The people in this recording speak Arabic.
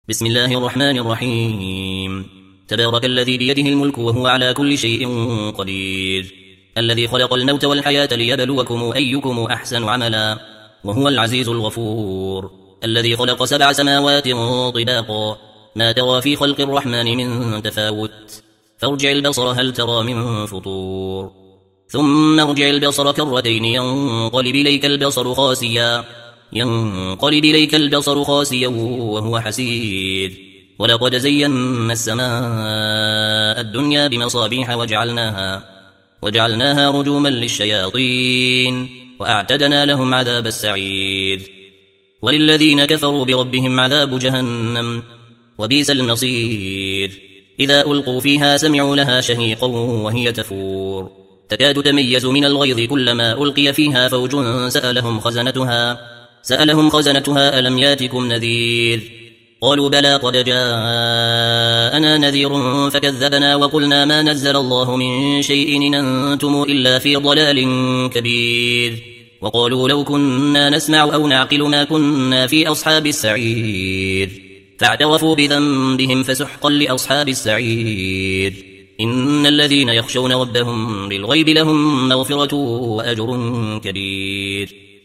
بسم الله الرحمن الرحيم. تبارك الذي بيده الملك وهو على كل شيء قدير، الذي خلق الموت والحياة ليبلوكم أيكم أحسن عملا، وهو العزيز الغفور. الذي خلق 7 سماوات طباقا، ما ترى في خلق الرحمن من تفاوت، فارجع البصر هل ترى من فطور، ثم ارجع البصر كرتين ينقلب إليك البصر خاسيا وهو حسير. ولقد زينا السماء الدنيا بمصابيح وجعلناها رجوما للشياطين، وأعتدنا لهم عذاب السعير. وللذين كفروا بربهم عذاب جهنم، وبئس المصير. إذا ألقوا فيها سمعوا لها شهيقا وهي تفور، تكاد تميز من الغيظ كلما ألقي فيها فوج سألهم خزنتها ألم ياتكم نذير؟ قالوا بلى قد جاءنا نذير فكذبنا وقلنا ما نزل الله من شيء إن أنتم إلا في ضلال كبير. وقالوا لو كنا نسمع أو نعقل ما كنا في أصحاب السعير، فاعترفوا بذنبهم فسحقا لأصحاب السعير. إن الذين يخشون ربهم بالغيب لهم مغفرة وأجر كبير.